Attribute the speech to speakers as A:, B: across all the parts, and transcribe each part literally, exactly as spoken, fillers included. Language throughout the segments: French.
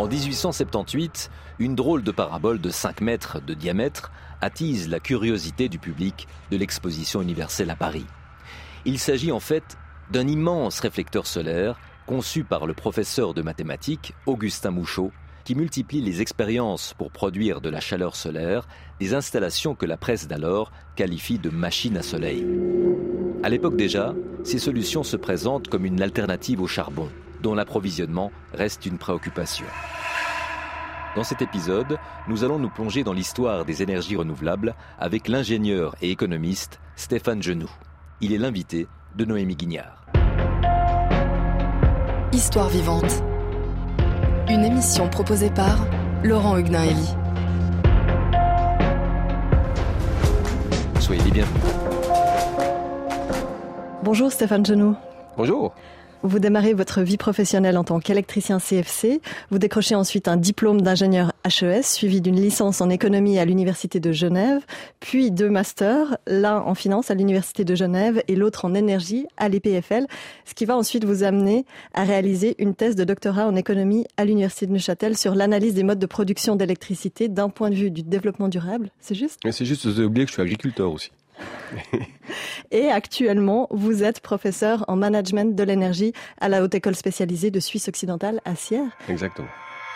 A: En dix-huit cent soixante-dix-huit, une drôle de parabole de cinq mètres de diamètre attise la curiosité du public de l'exposition universelle à Paris. Il s'agit en fait d'un immense réflecteur solaire conçu par le professeur de mathématiques Augustin Mouchot, qui multiplie les expériences pour produire de la chaleur solaire, des installations que la presse d'alors qualifie de machines à soleil. À l'époque déjà, ces solutions se présentent comme une alternative au charbon, dont l'approvisionnement reste une préoccupation. Dans cet épisode, nous allons nous plonger dans l'histoire des énergies renouvelables avec l'ingénieur et économiste Stéphane Genoux. Il est l'invité de Noémie Guignard.
B: Histoire vivante. Une émission proposée par Laurent Huguenin-Hélie.
A: Soyez les bienvenus.
C: Bonjour Stéphane Genoux.
D: Bonjour.
C: Vous démarrez votre vie professionnelle en tant qu'électricien C F C. Vous décrochez ensuite un diplôme d'ingénieur H E S, suivi d'une licence en économie à l'Université de Genève, puis deux masters, l'un en finance à l'Université de Genève et l'autre en énergie à l'E P F L, ce qui va ensuite vous amener à réaliser une thèse de doctorat en économie à l'Université de Neuchâtel sur l'analyse des modes de production d'électricité d'un point de vue du développement durable. C'est juste ?
D: C'est juste, vous avez oublié que je suis agriculteur aussi.
C: Et actuellement, vous êtes professeur en management de l'énergie à la Haute École spécialisée de Suisse occidentale à Sierre.
D: Exactement.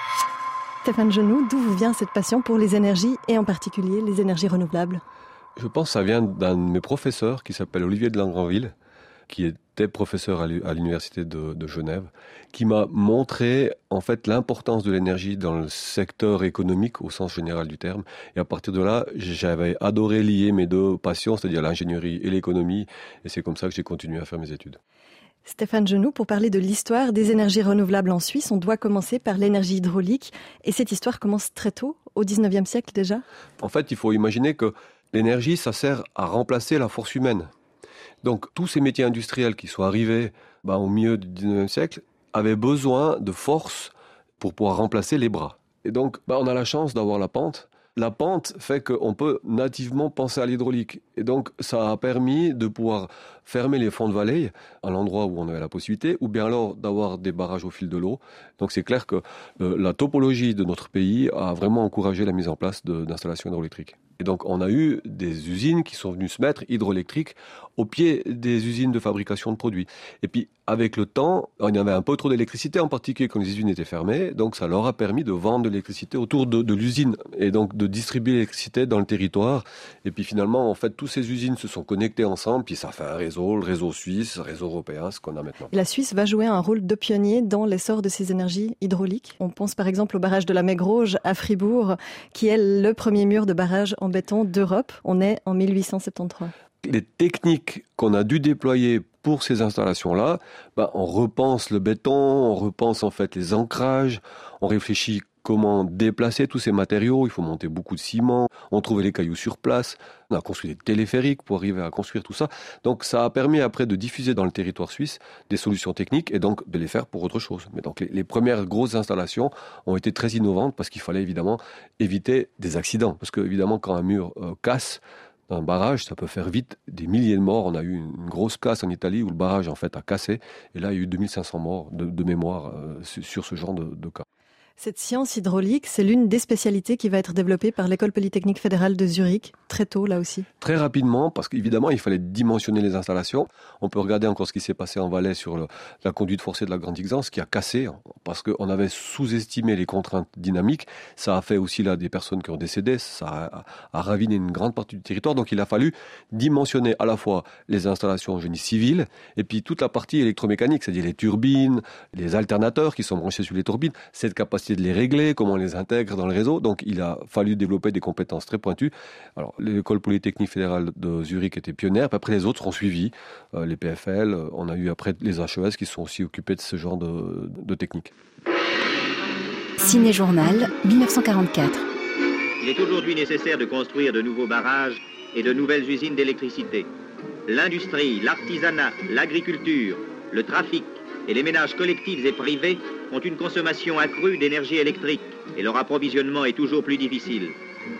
C: Stéphane Genoux, d'où vous vient cette passion pour les énergies et en particulier les énergies renouvelables ?
D: Je pense que ça vient d'un de mes professeurs qui s'appelle Olivier de Langrenville, qui était professeur à l'Université de, de Genève, qui m'a montré en fait l'importance de l'énergie dans le secteur économique au sens général du terme. Et à partir de là, j'avais adoré lier mes deux passions, c'est-à-dire l'ingénierie et l'économie. Et c'est comme ça que j'ai continué à faire mes études.
C: Stéphane Genoux, pour parler de l'histoire des énergies renouvelables en Suisse, on doit commencer par l'énergie hydraulique. Et cette histoire commence très tôt, au dix-neuvième siècle déjà.
D: En fait, il faut imaginer que l'énergie, ça sert à remplacer la force humaine. Donc tous ces métiers industriels qui sont arrivés bah, au milieu du dix-neuvième siècle avaient besoin de force pour pouvoir remplacer les bras. Et donc bah, on a la chance d'avoir la pente. La pente fait qu'on peut nativement penser à l'hydraulique. Et donc ça a permis de pouvoir fermer les fonds de vallée à l'endroit où on avait la possibilité, ou bien alors d'avoir des barrages au fil de l'eau. Donc c'est clair que euh, la topologie de notre pays a vraiment encouragé la mise en place de, d'installations hydroélectriques. Et donc on a eu des usines qui sont venues se mettre hydroélectriques au pied des usines de fabrication de produits. Et puis avec le temps, il y avait un peu trop d'électricité, en particulier quand les usines étaient fermées, donc ça leur a permis de vendre de l'électricité autour de, de l'usine et donc de distribuer l'électricité dans le territoire. Et puis finalement, en fait, toutes ces usines se sont connectées ensemble, puis ça fait un réseau, le réseau suisse, le réseau européen, ce qu'on a maintenant.
C: La Suisse va jouer un rôle de pionnier dans l'essor de ces énergies hydrauliques. On pense par exemple au barrage de la Megrauge à Fribourg, qui est le premier mur de barrage en béton d'Europe. On est en mille huit cent soixante-treize.
D: Les techniques qu'on a dû déployer pour ces installations-là, bah, on repense le béton, on repense en fait les ancrages, on réfléchit comment déplacer tous ces matériaux, il faut monter beaucoup de ciment, on trouvait les cailloux sur place, on a construit des téléphériques pour arriver à construire tout ça. Donc ça a permis après de diffuser dans le territoire suisse des solutions techniques et donc de les faire pour autre chose. Mais donc les, les premières grosses installations ont été très innovantes parce qu'il fallait évidemment éviter des accidents. Parce que évidemment quand un mur euh, casse, un barrage, ça peut faire vite des milliers de morts. On a eu une grosse casse en Italie où le barrage en fait a cassé. Et là, il y a eu deux mille cinq cents morts de, de mémoire euh, sur ce genre de, de cas.
C: Cette science hydraulique, c'est l'une des spécialités qui va être développée par l'École polytechnique fédérale de Zurich, très tôt là aussi.
D: Très rapidement, parce qu'évidemment, il fallait dimensionner les installations. On peut regarder encore ce qui s'est passé en Valais sur le, la conduite forcée de la Grande Xance, qui a cassé, parce qu'on avait sous-estimé les contraintes dynamiques. Ça a fait aussi là des personnes qui ont décédé, ça a, a raviné une grande partie du territoire. Donc il a fallu dimensionner à la fois les installations en génie civil, et puis toute la partie électromécanique, c'est-à-dire les turbines, les alternateurs qui sont branchés sur les turbines, cette capacité de les régler, comment on les intègre dans le réseau. Donc il a fallu développer des compétences très pointues. Alors l'école polytechnique fédérale de Zurich était pionnière, puis après les autres ont suivi, euh, les P F L, on a eu après les H E S qui sont aussi occupés de ce genre de, de techniques.
B: Ciné-Journal, dix-neuf cent quarante-quatre.
E: Il est aujourd'hui nécessaire de construire de nouveaux barrages et de nouvelles usines d'électricité. L'industrie, l'artisanat, l'agriculture, le trafic et les ménages collectifs et privés ont une consommation accrue d'énergie électrique et leur approvisionnement est toujours plus difficile.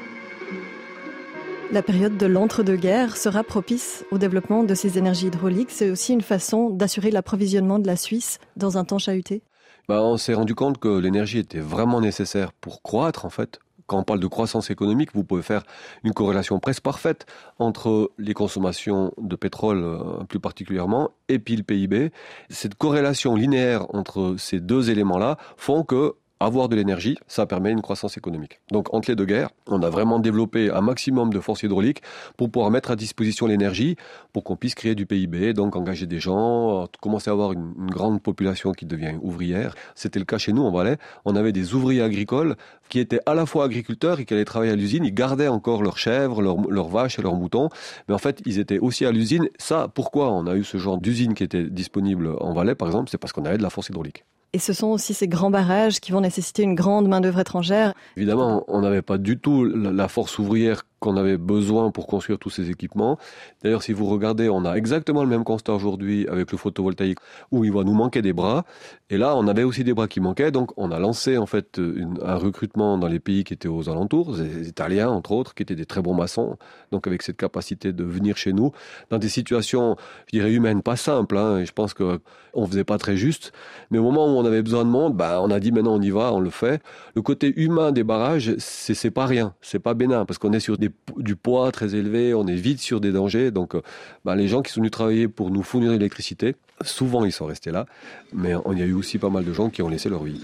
C: La période de l'entre-deux-guerres sera propice au développement de ces énergies hydrauliques. C'est aussi une façon d'assurer l'approvisionnement de la Suisse dans un temps chahuté.
D: bah, on s'est rendu compte que l'énergie était vraiment nécessaire pour croître, en fait. Quand on parle de croissance économique, vous pouvez faire une corrélation presque parfaite entre les consommations de pétrole, euh, plus particulièrement, et puis le P I B. Cette corrélation linéaire entre ces deux éléments-là font que avoir de l'énergie, ça permet une croissance économique. Donc, entre les deux guerres, on a vraiment développé un maximum de forces hydrauliques pour pouvoir mettre à disposition l'énergie pour qu'on puisse créer du P I B, donc engager des gens, commencer à avoir une, une grande population qui devient ouvrière. C'était le cas chez nous en Valais. On avait des ouvriers agricoles qui étaient à la fois agriculteurs et qui allaient travailler à l'usine. Ils gardaient encore leurs chèvres, leurs, leurs vaches et leurs moutons. Mais en fait, ils étaient aussi à l'usine. Ça, pourquoi on a eu ce genre d'usine qui était disponible en Valais, par exemple? C'est parce qu'on avait de la force hydraulique.
C: Et ce sont aussi ces grands barrages qui vont nécessiter une grande main-d'œuvre étrangère.
D: Évidemment, on n'avait pas du tout la force ouvrière qu'on avait besoin pour construire tous ces équipements. D'ailleurs, si vous regardez, on a exactement le même constat aujourd'hui avec le photovoltaïque, où il va nous manquer des bras. Et là, on avait aussi des bras qui manquaient, donc on a lancé en fait une, un recrutement dans les pays qui étaient aux alentours, les Italiens entre autres, qui étaient des très bons maçons, donc avec cette capacité de venir chez nous, dans des situations, je dirais, humaines, pas simples, hein, et je pense qu'on ne faisait pas très juste, mais au moment où on avait besoin de monde, bah, on a dit maintenant on y va, on le fait. Le côté humain des barrages, c'est, c'est pas rien, c'est pas bénin, parce qu'on est sur des du poids très élevé, on est vite sur des dangers. Donc, bah, les gens qui sont venus travailler pour nous fournir l'électricité, souvent ils sont restés là, mais il y a eu aussi pas mal de gens qui ont laissé leur vie.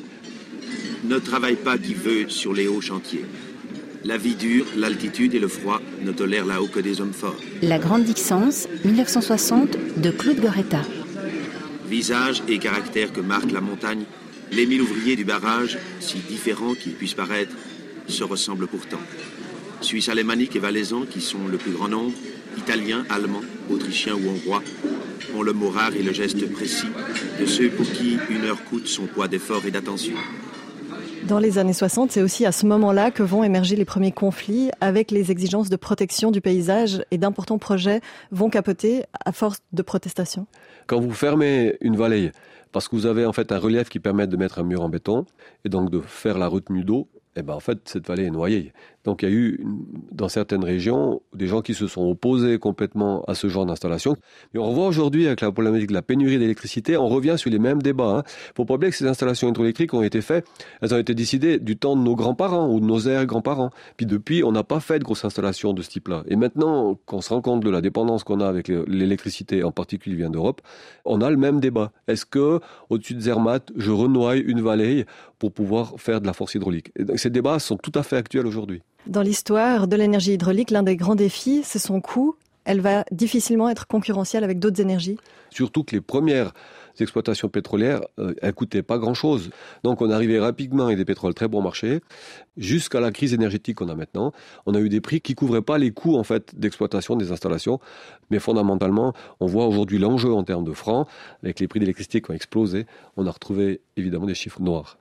F: Ne travaille pas qui veut sur les hauts chantiers. La vie dure, l'altitude et le froid ne tolèrent là-haut que des hommes forts.
G: La Grande Dixence, dix-neuf cent soixante, de Claude Goretta.
F: Visage et caractère que marque la montagne, les mille ouvriers du barrage, si différents qu'ils puissent paraître, se ressemblent pourtant. Suisses alémaniques et valaisans, qui sont le plus grand nombre, Italiens, Allemands, Autrichiens ou Hongrois, ont le mot rare et le geste précis de ceux pour qui une heure coûte son poids d'effort et d'attention.
C: Dans les années soixante, c'est aussi à ce moment-là que vont émerger les premiers conflits avec les exigences de protection du paysage, et d'importants projets vont capoter à force de protestations.
D: Quand vous fermez une vallée, parce que vous avez en fait un relief qui permet de mettre un mur en béton, et donc de faire la retenue d'eau, eh ben en fait, cette vallée est noyée. Donc il y a eu, dans certaines régions, des gens qui se sont opposés complètement à ce genre d'installation. Et on revoit aujourd'hui, avec la problématique de la pénurie d'électricité, on revient sur les mêmes débats. Il hein. faut pas oublier que ces installations hydroélectriques ont été faites, elles ont été décidées du temps de nos grands-parents ou de nos arrière-grands-parents. Puis depuis, on n'a pas fait de grosses installations de ce type-là. Et maintenant, qu'on se rend compte de la dépendance qu'on a avec l'électricité, en particulier qui vient d'Europe, on a le même débat. Est-ce que, au-dessus de Zermatt, je renoie une vallée pour pouvoir faire de la force hydraulique? Et donc, ces débats sont tout à fait actuels aujourd'hui.
C: Dans l'histoire de l'énergie hydraulique, l'un des grands défis, c'est son coût. Elle va difficilement être concurrentielle avec d'autres énergies.
D: Surtout que les premières exploitations pétrolières, euh, elles ne coûtaient pas grand-chose. Donc on arrivait rapidement avec des pétroles très bon marché. Jusqu'à la crise énergétique qu'on a maintenant, on a eu des prix qui ne couvraient pas les coûts en fait, d'exploitation des installations. Mais fondamentalement, on voit aujourd'hui l'enjeu en termes de francs, avec les prix d'électricité qui ont explosé. On a retrouvé évidemment des chiffres noirs.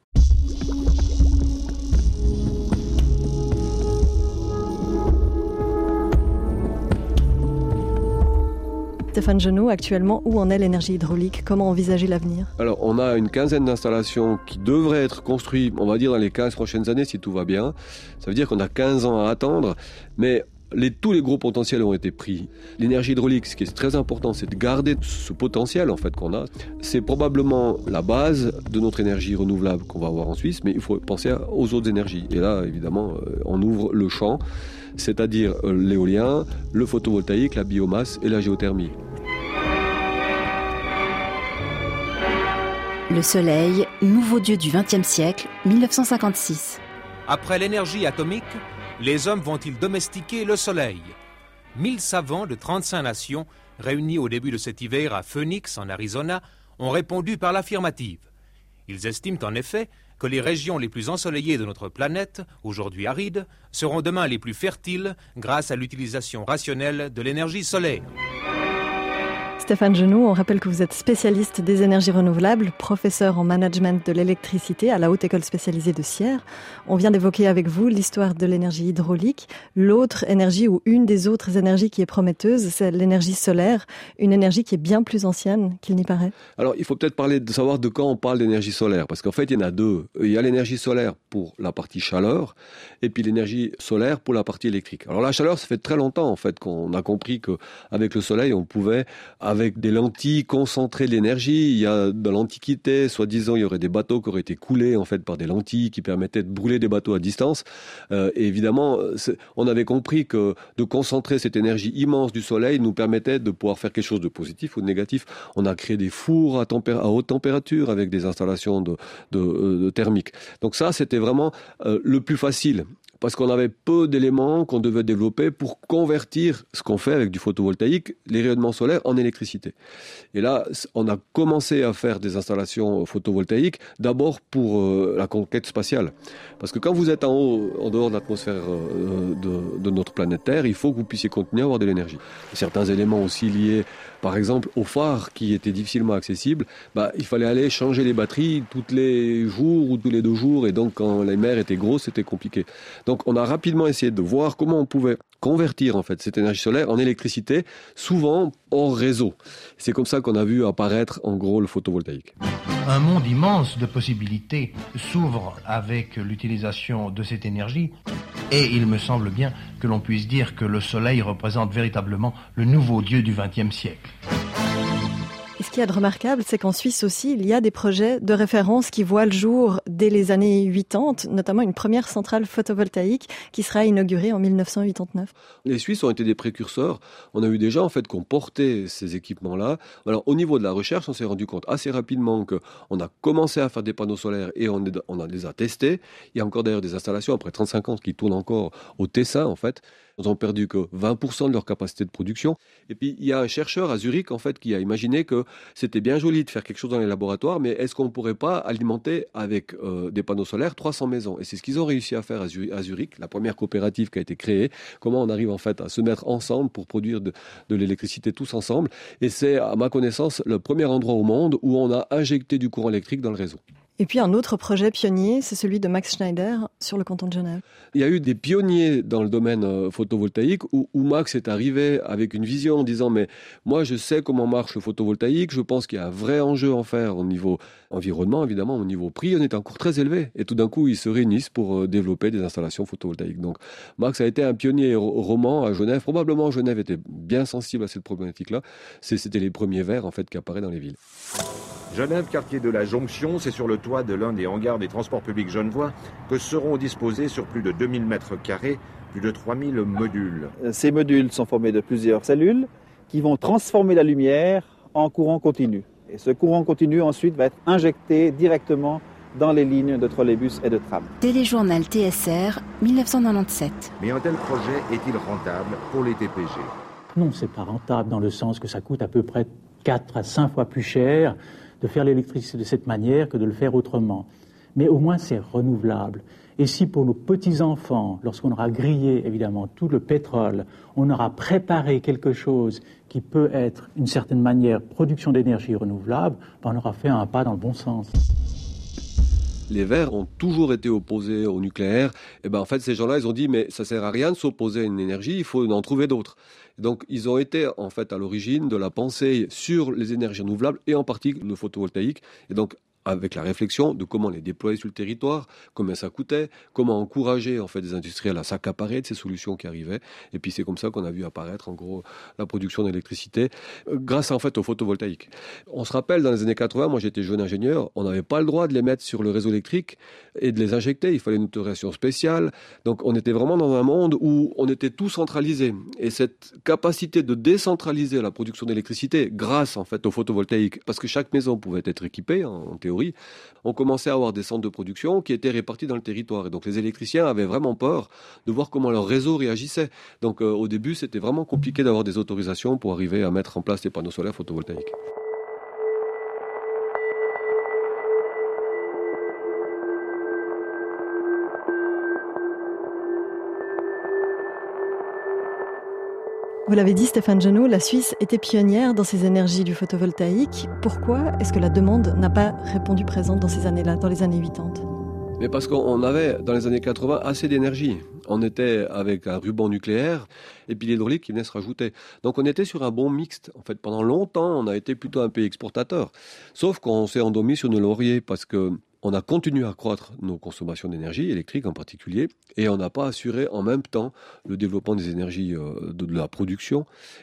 C: Stéphane Genot, actuellement, où en est l'énergie hydraulique? Comment envisager l'avenir?
D: Alors, on a une quinzaine d'installations qui devraient être construites, on va dire, dans les quinze prochaines années, si tout va bien. Ça veut dire qu'on a quinze ans à attendre, mais les, tous les gros potentiels ont été pris. L'énergie hydraulique, ce qui est très important, c'est de garder ce potentiel en fait qu'on a. C'est probablement la base de notre énergie renouvelable qu'on va avoir en Suisse, mais il faut penser aux autres énergies. Et là, évidemment, on ouvre le champ, c'est-à-dire l'éolien, le photovoltaïque, la biomasse et la géothermie.
G: Le soleil, nouveau dieu du vingtième siècle, dix-neuf cent cinquante-six.
H: Après l'énergie atomique, les hommes vont-ils domestiquer le soleil? Mille savants de trente-cinq nations, réunis au début de cet hiver à Phoenix, en Arizona, ont répondu par l'affirmative. Ils estiment en effet que les régions les plus ensoleillées de notre planète, aujourd'hui arides, seront demain les plus fertiles grâce à l'utilisation rationnelle de l'énergie solaire.
C: Stéphane Genot, on rappelle que vous êtes spécialiste des énergies renouvelables, professeur en management de l'électricité à la Haute École spécialisée de Sierre. On vient d'évoquer avec vous l'histoire de l'énergie hydraulique. L'autre énergie ou une des autres énergies qui est prometteuse, c'est l'énergie solaire, une énergie qui est bien plus ancienne qu'il n'y paraît.
D: Alors, il faut peut-être parler de savoir de quand on parle d'énergie solaire, parce qu'en fait, il y en a deux. Il y a l'énergie solaire pour la partie chaleur, et puis l'énergie solaire pour la partie électrique. Alors, la chaleur, ça fait très longtemps, en fait, qu'on a compris qu'avec le soleil, on pouvait avec des lentilles concentrées d'énergie. Il y a dans l'Antiquité, soi-disant, il y aurait des bateaux qui auraient été coulés en fait par des lentilles qui permettaient de brûler des bateaux à distance. Euh, et évidemment, on avait compris que de concentrer cette énergie immense du soleil nous permettait de pouvoir faire quelque chose de positif ou de négatif. On a créé des fours à, tempér- à haute température avec des installations de, de, de thermiques. Donc ça, c'était vraiment euh, le plus facile. Parce qu'on avait peu d'éléments qu'on devait développer pour convertir ce qu'on fait avec du photovoltaïque, les rayonnements solaires, en électricité. Et là, on a commencé à faire des installations photovoltaïques, d'abord pour euh, la conquête spatiale. Parce que quand vous êtes en haut, en dehors de l'atmosphère euh, de, de notre planète Terre, il faut que vous puissiez continuer à avoir de l'énergie. Certains éléments aussi liés, par exemple, aux phares qui étaient difficilement accessibles, bah, il fallait aller changer les batteries tous les jours ou tous les deux jours. Et donc, quand les mers étaient grosses, c'était compliqué. Donc, on a rapidement essayé de voir comment on pouvait convertir en fait cette énergie solaire en électricité, souvent hors réseau. C'est comme ça qu'on a vu apparaître en gros le photovoltaïque.
I: Un monde immense de possibilités s'ouvre avec l'utilisation de cette énergie et il me semble bien que l'on puisse dire que le soleil représente véritablement le nouveau dieu du vingtième siècle.
C: Et ce qu'il y a de remarquable, c'est qu'en Suisse aussi, il y a des projets de référence qui voient le jour dès les années quatre-vingt-dix, notamment une première centrale photovoltaïque qui sera inaugurée en dix-neuf cent quatre-vingt-dix-neuf.
D: Les Suisses ont été des précurseurs. On a eu des gens en fait qui ont porté ces équipements-là. Alors au niveau de la recherche, on s'est rendu compte assez rapidement qu'on a commencé à faire des panneaux solaires et on, est, on les a testés. Il y a encore d'ailleurs des installations après trente-cinq ans qui tournent encore au Tessin en fait. Ils ont perdu que vingt pour cent de leur capacité de production. Et puis, il y a un chercheur à Zurich, en fait, qui a imaginé que c'était bien joli de faire quelque chose dans les laboratoires, mais est-ce qu'on ne pourrait pas alimenter avec euh, des panneaux solaires trois cents maisons? Et c'est ce qu'ils ont réussi à faire à Zurich, à Zurich, la première coopérative qui a été créée. Comment on arrive, en fait, à se mettre ensemble pour produire de, de l'électricité tous ensemble. Et c'est, à ma connaissance, le premier endroit au monde où on a injecté du courant électrique dans le réseau.
C: Et puis un autre projet pionnier, c'est celui de Max Schneider sur le canton de Genève.
D: Il y a eu des pionniers dans le domaine photovoltaïque où, où Max est arrivé avec une vision en disant « mais moi je sais comment marche le photovoltaïque, je pense qu'il y a un vrai enjeu à en faire au niveau environnement, évidemment, au niveau prix, on est encore très élevé. » Et tout d'un coup, ils se réunissent pour développer des installations photovoltaïques. Donc Max a été un pionnier roman à Genève. Probablement Genève était bien sensible à cette problématique-là. C'était les premiers verres en fait, qui apparaissent dans les villes.
J: Genève, quartier de la Jonction, c'est sur le toit de l'un des hangars des transports publics genevois que seront disposés sur plus de deux mille mètres carrés, plus de trois mille modules.
K: Ces modules sont formés de plusieurs cellules qui vont transformer la lumière en courant continu. Et ce courant continu ensuite va être injecté directement dans les lignes de trolleybus et de tram.
G: Téléjournal T S R, dix-neuf cent quatre-vingt-dix-sept.
J: Mais un tel projet est-il rentable pour les T P G?
L: Non, c'est pas rentable dans le sens que ça coûte à peu près quatre à cinq fois plus cher de faire l'électricité de cette manière que de le faire autrement. Mais au moins, c'est renouvelable. Et si pour nos petits-enfants, lorsqu'on aura grillé, évidemment, tout le pétrole, on aura préparé quelque chose qui peut être, d'une certaine manière, production d'énergie renouvelable, ben on aura fait un pas dans le bon sens.
D: Les Verts ont toujours été opposés au nucléaire. Et ben en fait, ces gens-là, ils ont dit, mais ça sert à rien de s'opposer à une énergie, il faut en trouver d'autres. Donc, ils ont été en fait à l'origine de la pensée sur les énergies renouvelables et en partie le photovoltaïque. Et donc, avec la réflexion de comment les déployer sur le territoire, combien ça coûtait, comment encourager en fait des industriels à s'accaparer de ces solutions qui arrivaient. Et puis c'est comme ça qu'on a vu apparaître en gros la production d'électricité euh, grâce en fait au photovoltaïque. On se rappelle dans les années quatre-vingts, moi j'étais jeune ingénieur, on n'avait pas le droit de les mettre sur le réseau électrique et de les injecter. Il fallait une autorisation spéciale. Donc on était vraiment dans un monde où on était tout centralisé. Et cette capacité de décentraliser la production d'électricité grâce en fait au photovoltaïque, parce que chaque maison pouvait être équipée en, en théorie, on commençait à avoir des centres de production qui étaient répartis dans le territoire. Et donc les électriciens avaient vraiment peur de voir comment leur réseau réagissait. Donc euh, au début, c'était vraiment compliqué d'avoir des autorisations pour arriver à mettre en place des panneaux solaires photovoltaïques.
C: Vous l'avez dit, Stéphane Genot, la Suisse était pionnière dans ces énergies du photovoltaïque. Pourquoi est-ce que la demande n'a pas répondu présente dans ces années-là, dans les années quatre-vingt-dix ?
D: Mais parce qu'on avait, dans les années quatre-vingts, assez d'énergie. On était avec un ruban nucléaire et puis l'hydraulique qui venait se rajouter. Donc on était sur un bon mixte. En fait, pendant longtemps, on a été plutôt un pays exportateur. Sauf qu'on s'est endormi sur nos lauriers parce que on a continué à croître nos consommations d'énergie, électrique en particulier, et on n'a pas assuré en même temps le développement des énergies euh, de, de la production. Donc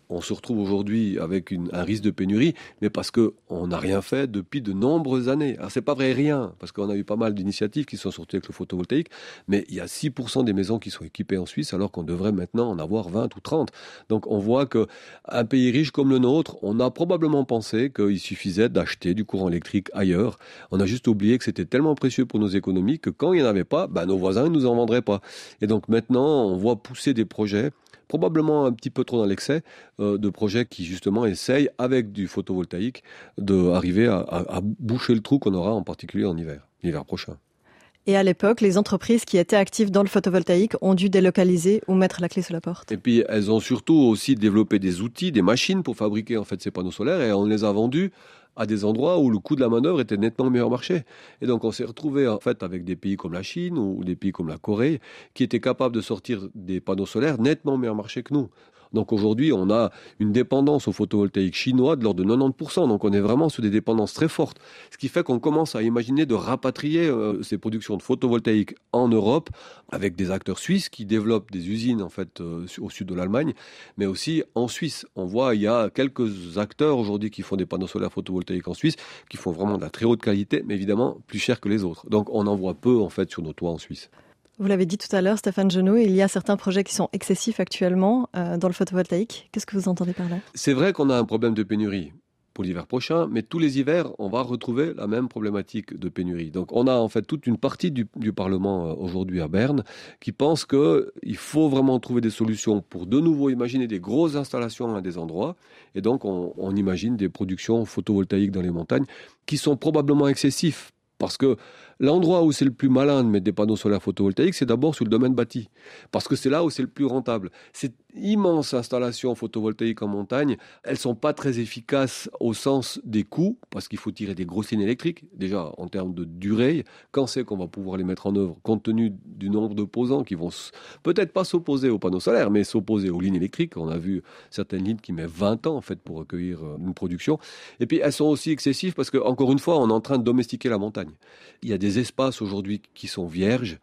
D: on se retrouve aujourd'hui avec une, un risque de pénurie, mais parce qu'on n'a rien fait depuis de nombreuses années. Alors c'est pas vrai rien, parce qu'on a eu pas mal d'initiatives qui sont sorties avec le photovoltaïque, mais il y a six pour cent des maisons qui sont équipées en Suisse, alors qu'on devrait maintenant en avoir vingt ou trente. Donc on voit qu'un pays riche comme le nôtre, on a probablement pensé qu'il suffisait d'acheter du courant électrique ailleurs. On a juste oublié que c'était tellement précieux pour nos économies que quand il n'y en avait pas, ben, nos voisins ne nous en vendraient pas. Et donc maintenant, on voit pousser des projets probablement un petit peu trop dans l'excès, euh, de projets qui justement essayent, avec du photovoltaïque, d'arriver à, à, à boucher le trou qu'on aura en particulier en hiver, l'hiver prochain.
C: Et à l'époque, les entreprises qui étaient actives dans le photovoltaïque ont dû délocaliser ou mettre la clé sous la porte.
D: Et puis elles ont surtout aussi développé des outils, des machines pour fabriquer en fait ces panneaux solaires, et on les a vendus à des endroits où le coût de la manœuvre était nettement meilleur marché. Et donc on s'est retrouvé en fait avec des pays comme la Chine ou des pays comme la Corée qui étaient capables de sortir des panneaux solaires nettement meilleur marché que nous. Donc aujourd'hui, on a une dépendance au photovoltaïque chinois de l'ordre de quatre-vingt-dix pour cent. Donc on est vraiment sur des dépendances très fortes. Ce qui fait qu'on commence à imaginer de rapatrier euh, ces productions de photovoltaïque en Europe avec des acteurs suisses qui développent des usines en fait euh, au sud de l'Allemagne, mais aussi en Suisse. On voit il y a quelques acteurs aujourd'hui qui font des panneaux solaires photovoltaïques en Suisse, qui font vraiment de la très haute qualité, mais évidemment plus cher que les autres. Donc on en voit peu en fait sur nos toits en Suisse.
C: Vous l'avez dit tout à l'heure, Stéphane Genot, il y a certains projets qui sont excessifs actuellement euh, dans le photovoltaïque. Qu'est-ce que vous entendez par là ?
D: C'est vrai qu'on a un problème de pénurie pour l'hiver prochain, mais tous les hivers, on va retrouver la même problématique de pénurie. Donc on a en fait toute une partie du, du Parlement euh, aujourd'hui à Berne qui pense qu'il faut vraiment trouver des solutions pour de nouveau imaginer des grosses installations à des endroits. Et donc on, on imagine des productions photovoltaïques dans les montagnes qui sont probablement excessifs. Parce que l'endroit où c'est le plus malin de mettre des panneaux solaires photovoltaïques, c'est d'abord sur le domaine bâti. Parce que c'est là où c'est le plus rentable. Ces immenses installations photovoltaïques en montagne, elles ne sont pas très efficaces au sens des coûts, parce qu'il faut tirer des grosses lignes électriques. Déjà, en termes de durée, quand c'est qu'on va pouvoir les mettre en œuvre, compte tenu du nombre d'opposants qui vont peut-être pas s'opposer aux panneaux solaires, mais s'opposer aux lignes électriques. On a vu certaines lignes qui mettent vingt ans en fait, pour recueillir une production. Et puis, elles sont aussi excessives parce qu'encore une fois, on est en train de domestiquer la montagne. Il y a des espaces aujourd'hui qui sont vierges.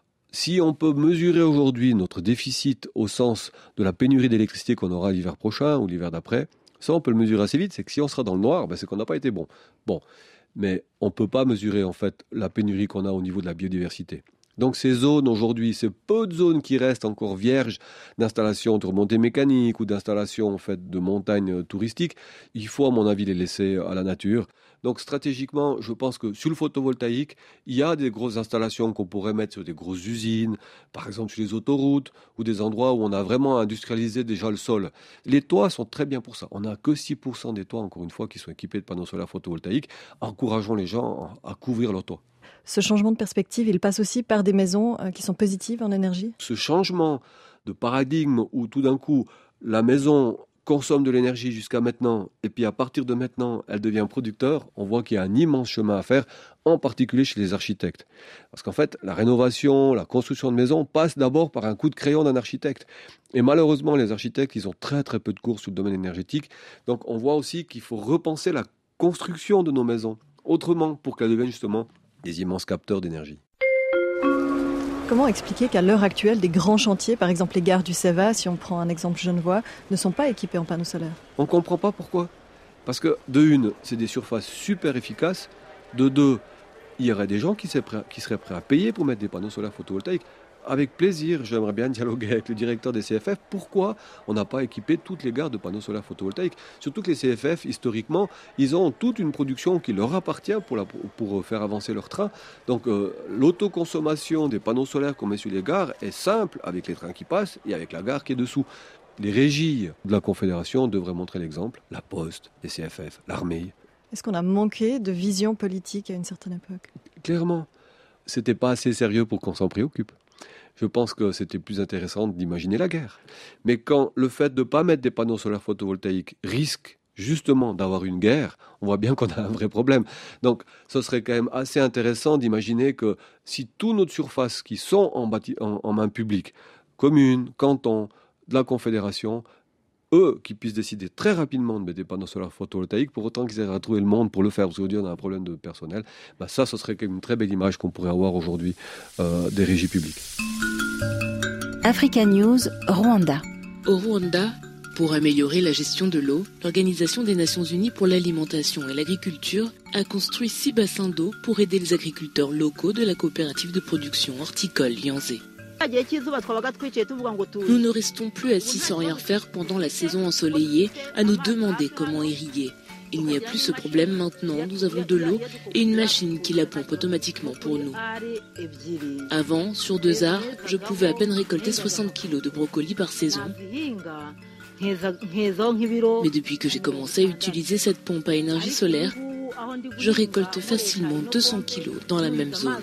D: Si on peut mesurer aujourd'hui notre déficit au sens de la pénurie d'électricité qu'on aura l'hiver prochain ou l'hiver d'après, ça on peut le mesurer assez vite, c'est que si on sera dans le noir, ben c'est qu'on n'a pas été bon. Bon, mais on ne peut pas mesurer en fait la pénurie qu'on a au niveau de la biodiversité. Donc ces zones aujourd'hui, ces peu de zones qui restent encore vierges d'installations de remontées mécaniques ou d'installations en fait, de montagnes touristiques, il faut à mon avis les laisser à la nature. Donc stratégiquement, je pense que sur le photovoltaïque, il y a des grosses installations qu'on pourrait mettre sur des grosses usines, par exemple sur les autoroutes ou des endroits où on a vraiment industrialisé déjà le sol. Les toits sont très bien pour ça. On n'a que six pour cent des toits, encore une fois, qui sont équipés de panneaux solaires photovoltaïques. Encourageons les gens à couvrir leurs toits.
C: Ce changement de perspective, il passe aussi par des maisons qui sont positives en énergie ?
D: Ce changement de paradigme où tout d'un coup, la maison consomme de l'énergie jusqu'à maintenant, et puis à partir de maintenant, elle devient producteur, on voit qu'il y a un immense chemin à faire, en particulier chez les architectes. Parce qu'en fait, la rénovation, la construction de maisons passe d'abord par un coup de crayon d'un architecte. Et malheureusement, les architectes, ils ont très très peu de cours sur le domaine énergétique. Donc on voit aussi qu'il faut repenser la construction de nos maisons autrement pour qu'elles deviennent justement des immenses capteurs d'énergie.
C: Comment expliquer qu'à l'heure actuelle, des grands chantiers, par exemple les gares du Céva, si on prend un exemple genevois, ne sont pas équipés en panneaux solaires ?
D: On ne comprend pas pourquoi. Parce que, de une, c'est des surfaces super efficaces. De deux, il y aurait des gens qui seraient prêts, qui seraient prêts à payer pour mettre des panneaux solaires photovoltaïques. Avec plaisir, j'aimerais bien dialoguer avec le directeur des C F F. Pourquoi on n'a pas équipé toutes les gares de panneaux solaires photovoltaïques ? Surtout que les C F F, historiquement, ils ont toute une production qui leur appartient pour, la, pour faire avancer leur train. Donc euh, l'autoconsommation des panneaux solaires qu'on met sur les gares est simple avec les trains qui passent et avec la gare qui est dessous. Les régies de la Confédération devraient montrer l'exemple. La Poste, les C F F, l'armée.
C: Est-ce qu'on a manqué de vision politique à une certaine époque ?
D: Clairement, c'était pas assez sérieux pour qu'on s'en préoccupe. Je pense que c'était plus intéressant d'imaginer la guerre. Mais quand le fait de ne pas mettre des panneaux solaires photovoltaïques risque justement d'avoir une guerre, on voit bien qu'on a un vrai problème. Donc ce serait quand même assez intéressant d'imaginer que si toutes nos surfaces qui sont en, bâti- en, en main publique, communes, cantons, de la Confédération, eux qui puissent décider très rapidement de mettre des panneaux solaires photovoltaïques pour autant qu'ils aient à trouver le monde pour le faire, parce qu'aujourd'hui on a un problème de personnel, bah ça ce serait quand même une très belle image qu'on pourrait avoir aujourd'hui euh, des régies publiques.
G: Africa News, Rwanda.
M: Au Rwanda, Pour améliorer la gestion de l'eau, l'Organisation des Nations Unies pour l'alimentation et l'agriculture a construit six bassins d'eau pour aider les agriculteurs locaux de la coopérative de production horticole Lianzé. Nous ne restons plus assis sans rien faire pendant la saison ensoleillée à nous demander comment irriguer. Il n'y a plus ce problème maintenant, nous avons de l'eau et une machine qui la pompe automatiquement pour nous. Avant, sur deux arts, je pouvais à peine récolter soixante kilos de brocolis par saison. Mais depuis que j'ai commencé à utiliser cette pompe à énergie solaire, je récolte facilement deux cents kilos dans la même zone.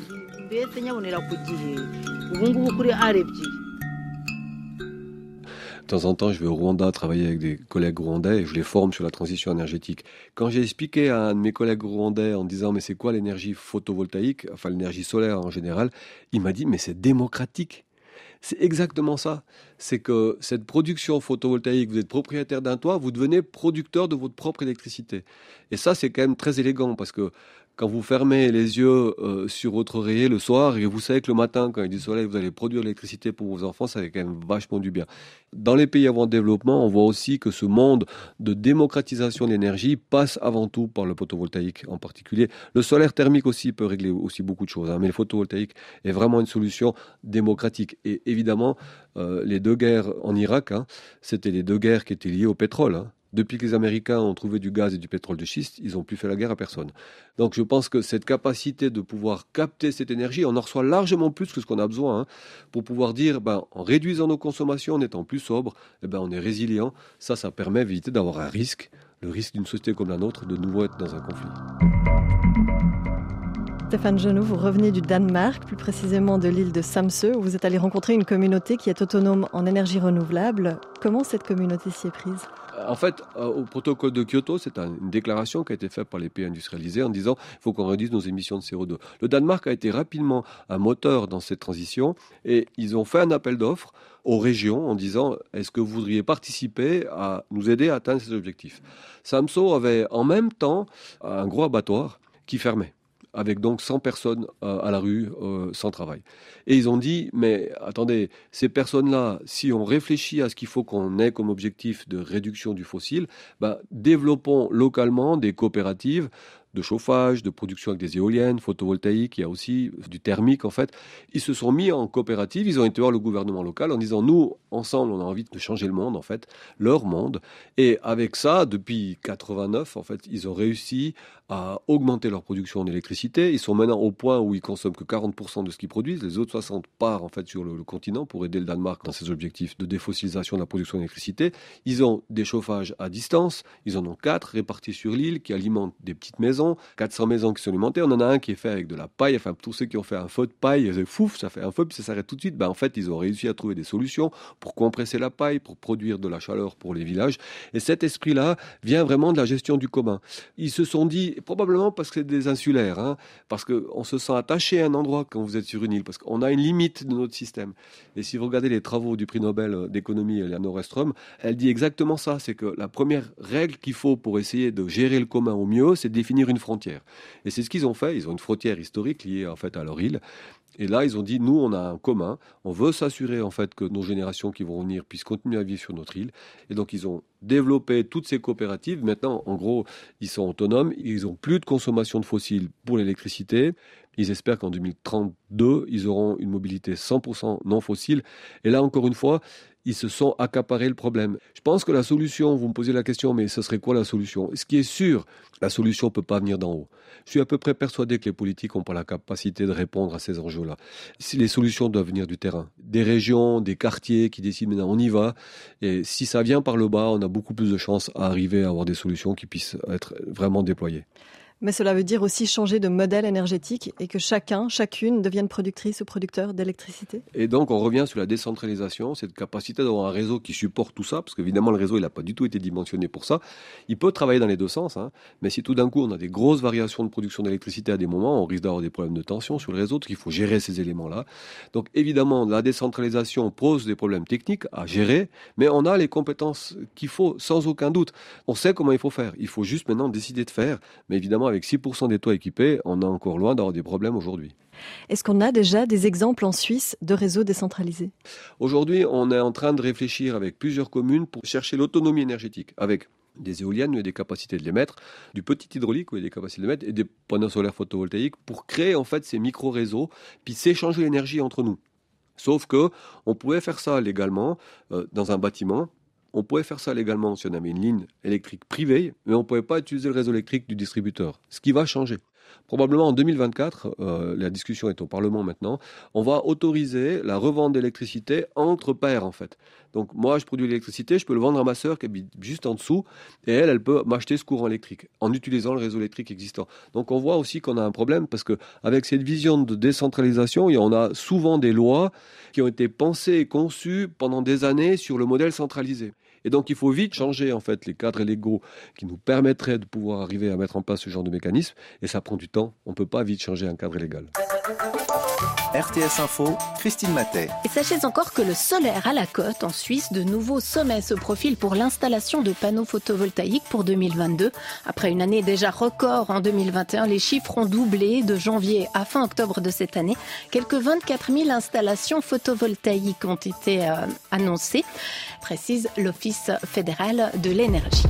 D: De temps en temps, je vais au Rwanda travailler avec des collègues rwandais et je les forme sur la transition énergétique. Quand j'ai expliqué à un de mes collègues rwandais en disant « mais c'est quoi l'énergie photovoltaïque ?» enfin l'énergie solaire en général, il m'a dit « mais c'est démocratique ». C'est exactement ça. C'est que cette production photovoltaïque, vous êtes propriétaire d'un toit, vous devenez producteur de votre propre électricité. Et ça, c'est quand même très élégant parce que quand vous fermez les yeux euh, sur votre oreiller le soir et vous savez que le matin, quand il y a du soleil, vous allez produire de l'électricité pour vos enfants, ça fait quand même vachement du bien. Dans les pays avant développement, on voit aussi que ce monde de démocratisation de l'énergie passe avant tout par le photovoltaïque en particulier. Le solaire thermique aussi peut régler aussi beaucoup de choses, hein, mais le photovoltaïque est vraiment une solution démocratique. Et évidemment, euh, les deux guerres en Irak, hein, c'était les deux guerres qui étaient liées au pétrole, hein. Depuis que les Américains ont trouvé du gaz et du pétrole de schiste, ils n'ont plus fait la guerre à personne. Donc je pense que cette capacité de pouvoir capter cette énergie, on en reçoit largement plus que ce qu'on a besoin, hein, pour pouvoir dire, ben, en réduisant nos consommations, en étant plus sobre, eh ben, on est résilient. Ça, ça permet d'éviter d'avoir un risque, le risque d'une société comme la nôtre, de nouveau être dans un conflit.
C: Stéphane Genoux, vous revenez du Danemark, plus précisément de l'île de Samsø, où vous êtes allé rencontrer une communauté qui est autonome en énergie renouvelable. Comment cette communauté s'y est prise ?
D: En fait, au protocole de Kyoto, c'est une déclaration qui a été faite par les pays industrialisés en disant qu'il faut qu'on réduise nos émissions de C O deux. Le Danemark a été rapidement un moteur dans cette transition et ils ont fait un appel d'offres aux régions en disant « Est-ce que vous voudriez participer à nous aider à atteindre ces objectifs ?» Samsø avait en même temps un gros abattoir qui fermait, avec donc cent personnes euh, à la rue, euh, sans travail. Et ils ont dit, mais attendez, ces personnes-là, si on réfléchit à ce qu'il faut qu'on ait comme objectif de réduction du fossile, ben, développons localement des coopératives de chauffage, de production avec des éoliennes, photovoltaïques, il y a aussi du thermique en fait. Ils se sont mis en coopérative, ils ont été voir le gouvernement local en disant nous, ensemble, on a envie de changer le monde en fait, leur monde. Et avec ça, depuis quatre-vingt-neuf, en fait, ils ont réussi à augmenter leur production d'électricité. Ils sont maintenant au point où ils consomment que quarante pour cent de ce qu'ils produisent. Les autres soixante partent en fait sur le, le continent pour aider le Danemark dans ses objectifs de défossilisation de la production d'électricité. Ils ont des chauffages à distance, ils en ont quatre répartis sur l'île qui alimentent des petites maisons. quatre cents maisons qui sont alimentées, on en a un qui est fait avec de la paille, enfin tous ceux qui ont fait un feu de paille, c'est fouf, ça fait un feu puis ça s'arrête tout de suite. Ben, en fait, ils ont réussi à trouver des solutions pour compresser la paille, pour produire de la chaleur pour les villages. Et cet esprit-là vient vraiment de la gestion du commun. Ils se sont dit, probablement parce que c'est des insulaires, hein, parce qu'on se sent attaché à un endroit quand vous êtes sur une île, parce qu'on a une limite de notre système. Et si vous regardez les travaux du prix Nobel d'économie, Elinor Ostrom, elle dit exactement ça, c'est que la première règle qu'il faut pour essayer de gérer le commun au mieux, c'est de définir une frontière. Et c'est ce qu'ils ont fait. Ils ont une frontière historique liée en fait à leur île. Et là, ils ont dit, nous, on a un commun. On veut s'assurer en fait que nos générations qui vont venir puissent continuer à vivre sur notre île. Et donc, ils ont développé toutes ces coopératives. Maintenant, en gros, ils sont autonomes. Ils ont plus de consommation de fossiles pour l'électricité. Ils espèrent qu'en deux mille trente-deux, ils auront une mobilité cent pour cent non fossile. Et là, encore une fois, ils se sont accaparés le problème. Je pense que la solution, vous me posez la question, mais ce serait quoi la solution ? Ce qui est sûr, la solution ne peut pas venir d'en haut. Je suis à peu près persuadé que les politiques n'ont pas la capacité de répondre à ces enjeux-là. Si les solutions doivent venir du terrain, des régions, des quartiers qui décident maintenant on y va. Et si ça vient par le bas, on a beaucoup plus de chances à arriver à avoir des solutions qui puissent être vraiment déployées.
C: Mais cela veut dire aussi changer de modèle énergétique et que chacun, chacune devienne productrice ou producteur d'électricité.
D: Et donc on revient sur la décentralisation, cette capacité d'avoir un réseau qui supporte tout ça, parce qu'évidemment le réseau il n'a pas du tout été dimensionné pour ça. Il peut travailler dans les deux sens, hein, mais si tout d'un coup on a des grosses variations de production d'électricité à des moments, on risque d'avoir des problèmes de tension sur le réseau, donc il faut gérer ces éléments-là. Donc évidemment la décentralisation pose des problèmes techniques à gérer, mais on a les compétences qu'il faut sans aucun doute. On sait comment il faut faire, il faut juste maintenant décider de faire, mais évidemment avec six pour cent des toits équipés, on est encore loin d'avoir des problèmes aujourd'hui.
C: Est-ce qu'on a déjà des exemples en Suisse de réseaux décentralisés ?
D: Aujourd'hui, on est en train de réfléchir avec plusieurs communes pour chercher l'autonomie énergétique, avec des éoliennes où il y a des capacités de les mettre, du petit hydraulique où il y a des capacités de les mettre, et des panneaux solaires photovoltaïques pour créer en fait ces micro-réseaux, puis s'échanger l'énergie entre nous. Sauf que on pouvait faire ça légalement euh, dans un bâtiment. On pouvait faire ça légalement si on avait une ligne électrique privée, mais on ne pouvait pas utiliser le réseau électrique du distributeur. Ce qui va changer. Probablement en deux mille vingt-quatre, euh, la discussion est au Parlement maintenant, on va autoriser la revente d'électricité entre pairs en fait. Donc moi je produis l'électricité, je peux le vendre à ma sœur qui habite juste en dessous et elle, elle peut m'acheter ce courant électrique en utilisant le réseau électrique existant. Donc on voit aussi qu'on a un problème parce qu'avec cette vision de décentralisation, on a souvent des lois qui ont été pensées et conçues pendant des années sur le modèle centralisé. Et donc, il faut vite changer en fait les cadres légaux qui nous permettraient de pouvoir arriver à mettre en place ce genre de mécanisme. Et ça prend du temps. On ne peut pas vite changer un cadre légal.
N: R T S Info, Christine Matet.
O: Et sachez encore que le solaire à la côte en Suisse, de nouveaux sommets se profilent pour l'installation de panneaux photovoltaïques pour deux mille vingt-deux. Après une année déjà record en deux mille vingt et un, les chiffres ont doublé de janvier à fin octobre de cette année. Quelques vingt-quatre mille installations photovoltaïques ont été euh, annoncées, précise l'Office fédéral de l'énergie.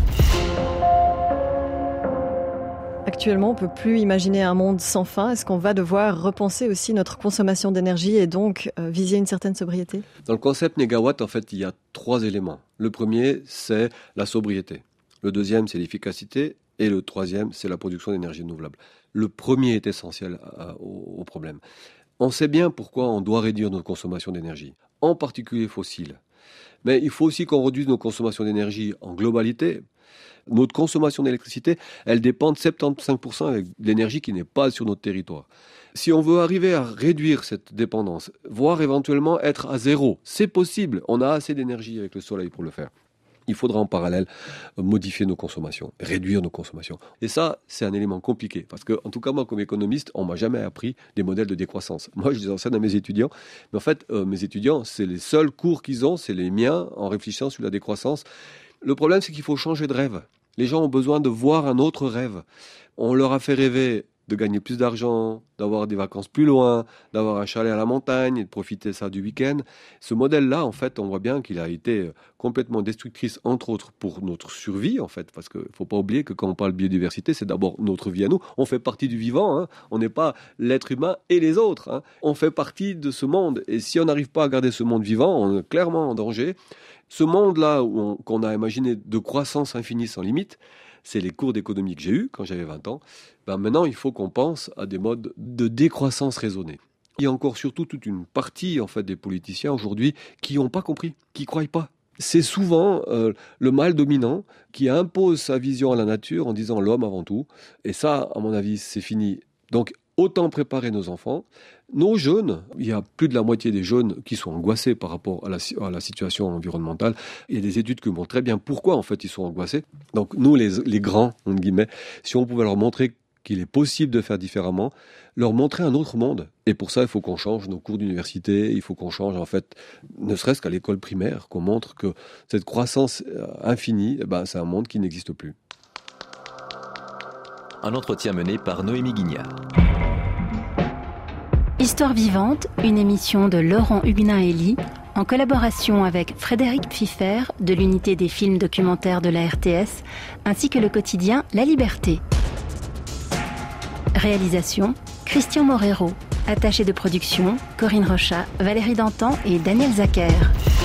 C: Actuellement, on ne peut plus imaginer un monde sans fin. Est-ce qu'on va devoir repenser aussi notre consommation d'énergie et donc euh, viser une certaine sobriété ?
D: Dans le concept négawatt, en fait, il y a trois éléments. Le premier, c'est la sobriété. Le deuxième, c'est l'efficacité. Et le troisième, c'est la production d'énergie renouvelable. Le premier est essentiel à, au, au problème. On sait bien pourquoi on doit réduire notre consommation d'énergie, en particulier fossile. Mais il faut aussi qu'on réduise nos consommations d'énergie en globalité. Notre consommation d'électricité, elle dépend de soixante-quinze pour cent avec l'énergie qui n'est pas sur notre territoire. Si on veut arriver à réduire cette dépendance, voire éventuellement être à zéro, c'est possible. On a assez d'énergie avec le soleil pour le faire. Il faudra en parallèle modifier nos consommations, réduire nos consommations. Et ça, c'est un élément compliqué. Parce que, en tout cas, moi, comme économiste, on ne m'a jamais appris des modèles de décroissance. Moi, je les enseigne à mes étudiants. Mais en fait, euh, mes étudiants, c'est les seuls cours qu'ils ont, c'est les miens, en réfléchissant sur la décroissance. Le problème, c'est qu'il faut changer de rêve. Les gens ont besoin de voir un autre rêve. On leur a fait rêver de gagner plus d'argent, d'avoir des vacances plus loin, d'avoir un chalet à la montagne et de profiter de ça du week-end. Ce modèle-là, en fait, on voit bien qu'il a été complètement destructrice, entre autres, pour notre survie, en fait, parce qu'il ne faut pas oublier que quand on parle de biodiversité, c'est d'abord notre vie à nous. On fait partie du vivant, hein. On n'est pas l'être humain et les autres, hein. On fait partie de ce monde. Et si on n'arrive pas à garder ce monde vivant, on est clairement en danger. Ce monde-là où on, qu'on a imaginé de croissance infinie sans limite, c'est les cours d'économie que j'ai eus quand j'avais vingt ans. Ben maintenant, il faut qu'on pense à des modes de décroissance raisonnée. Il y a encore surtout toute une partie en fait, des politiciens aujourd'hui qui n'ont pas compris, qui ne croient pas. C'est souvent euh, le mâle dominant qui impose sa vision à la nature en disant l'homme avant tout. Et ça, à mon avis, c'est fini. Donc, autant préparer nos enfants. Nos jeunes, il y a plus de la moitié des jeunes qui sont angoissés par rapport à la, à la situation environnementale. Il y a des études qui montrent très bien pourquoi en fait ils sont angoissés. Donc nous, les, les grands, entre guillemets, si on pouvait leur montrer qu'il est possible de faire différemment, leur montrer un autre monde. Et pour ça, il faut qu'on change nos cours d'université, il faut qu'on change en fait, ne serait-ce qu'à l'école primaire, qu'on montre que cette croissance infinie, eh ben, c'est un monde qui n'existe plus.
A: Un entretien mené par Noémie Guignard.
G: Histoire vivante, une émission de Laurent Huguenin-Elie, en collaboration avec Frédéric Pfiffer de l'unité des films documentaires de la R T S, ainsi que le quotidien La Liberté. Réalisation, Christian Morero. Attaché de production, Corinne Rochat, Valérie Dantan et Daniel Zacher.